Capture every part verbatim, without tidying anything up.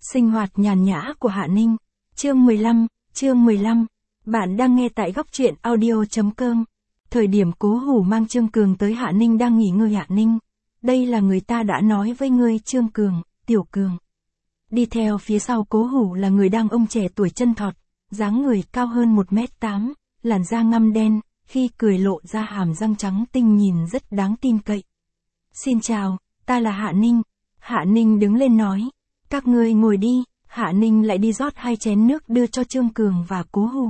Sinh hoạt nhàn nhã của Hạ Ninh. Chương mười lăm, chương mười lăm. Bạn đang nghe tại góc truyện audio chấm com. Thời điểm Cố Hủ mang Trương Cường tới Hạ Ninh đang nghỉ ngơi. Hạ Ninh, đây là người ta đã nói với ngươi. Trương Cường, Tiểu Cường. Đi theo phía sau Cố Hủ là người đàn ông trẻ tuổi chân thọt, dáng người cao hơn một mét tám, làn da ngăm đen, khi cười lộ ra hàm răng trắng tinh nhìn rất đáng tin cậy. Xin chào, ta là Hạ Ninh. Hạ Ninh đứng lên nói. Các ngươi ngồi đi. Hạ Ninh lại đi rót hai chén nước đưa cho Trương Cường và Cố Hủ.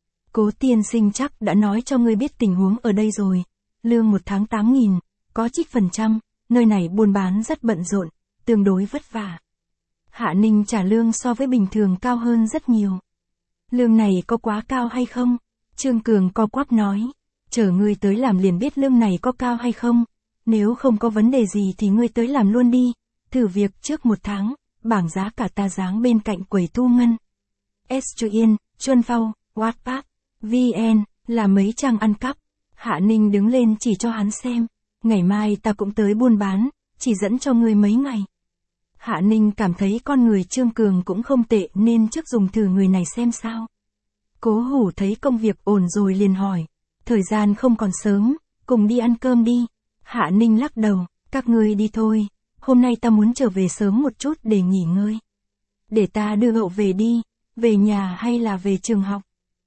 Cố tiên sinh chắc đã nói cho ngươi biết tình huống ở đây rồi. Lương một tháng tám nghìn, có trích phần trăm, nơi này buôn bán rất bận rộn, tương đối vất vả. Hạ Ninh trả lương so với bình thường cao hơn rất nhiều. Lương này có quá cao hay không? Trương Cường co quắp nói. Chờ ngươi tới làm liền biết lương này có cao hay không. Nếu không có vấn đề gì thì ngươi tới làm luôn đi. Thử việc trước một tháng, bảng giá cả ta dáng bên cạnh quầy thu ngân. Estuyen, Chuân Phao, Wattpad, vê en, là mấy trang ăn cắp. Hạ Ninh đứng lên chỉ cho hắn xem. Ngày mai ta cũng tới buôn bán, chỉ dẫn cho ngươi mấy ngày. Hạ Ninh cảm thấy con người Trương Cường cũng không tệ nên trước dùng thử người này xem sao. Cố Hủ thấy công việc ổn rồi liền hỏi. Thời gian không còn sớm, cùng đi ăn cơm đi. Hạ Ninh lắc đầu, các ngươi đi thôi. Hôm nay ta muốn trở về sớm một chút để nghỉ ngơi. Để ta đưa cậu về đi, về nhà hay là về trường học?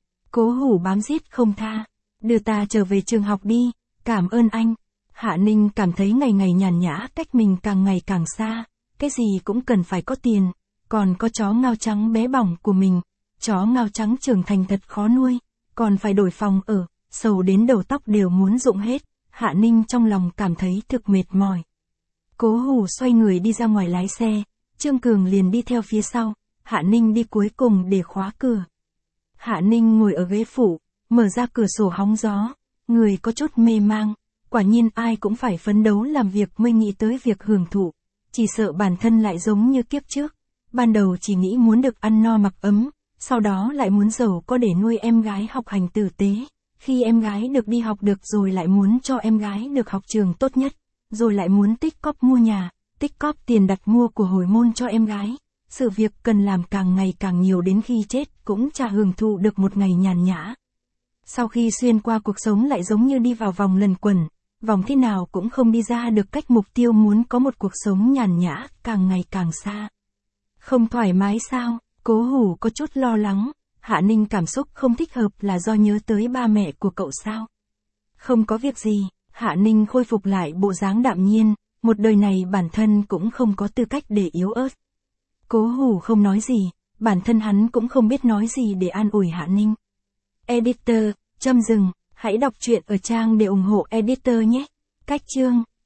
Cố Hủ bám giết không tha. Đưa ta trở về trường học đi, cảm ơn anh. Hạ Ninh cảm thấy ngày ngày nhàn nhã cách mình càng ngày càng xa. Cái gì cũng cần phải có tiền, còn có chó ngao trắng bé bỏng của mình. Chó ngao trắng trưởng thành thật khó nuôi, còn phải đổi phòng ở, sầu đến đầu tóc đều muốn rụng hết. Hạ Ninh trong lòng cảm thấy thực mệt mỏi. Cố Hủ xoay người đi ra ngoài lái xe, Trương Cường liền đi theo phía sau, Hạ Ninh đi cuối cùng để khóa cửa. Hạ Ninh ngồi ở ghế phụ, mở ra cửa sổ hóng gió, người có chút mê mang, quả nhiên ai cũng phải phấn đấu làm việc mới nghĩ tới việc hưởng thụ, chỉ sợ bản thân lại giống như kiếp trước, ban đầu chỉ nghĩ muốn được ăn no mặc ấm, sau đó lại muốn giàu có để nuôi em gái học hành tử tế, khi em gái được đi học được rồi lại muốn cho em gái được học trường tốt nhất. Rồi lại muốn tích cóp mua nhà, tích cóp tiền đặt mua của hồi môn cho em gái. Sự việc cần làm càng ngày càng nhiều đến khi chết cũng chả hưởng thụ được một ngày nhàn nhã. Sau khi xuyên qua cuộc sống lại giống như đi vào vòng luẩn quẩn, vòng thế nào cũng không đi ra được cách mục tiêu muốn có một cuộc sống nhàn nhã, càng ngày càng xa. Không thoải mái sao? Cố Hủ có chút lo lắng. Hạ Ninh cảm xúc không thích hợp là do nhớ tới ba mẹ của cậu sao? Không có việc gì. Hạ Ninh khôi phục lại bộ dáng đạm nhiên, một đời này bản thân cũng không có tư cách để yếu ớt. Cố Hủ không nói gì, bản thân hắn cũng không biết nói gì để an ủi Hạ Ninh. Editor, châm dừng, hãy đọc truyện ở trang để ủng hộ editor nhé. Cách chương.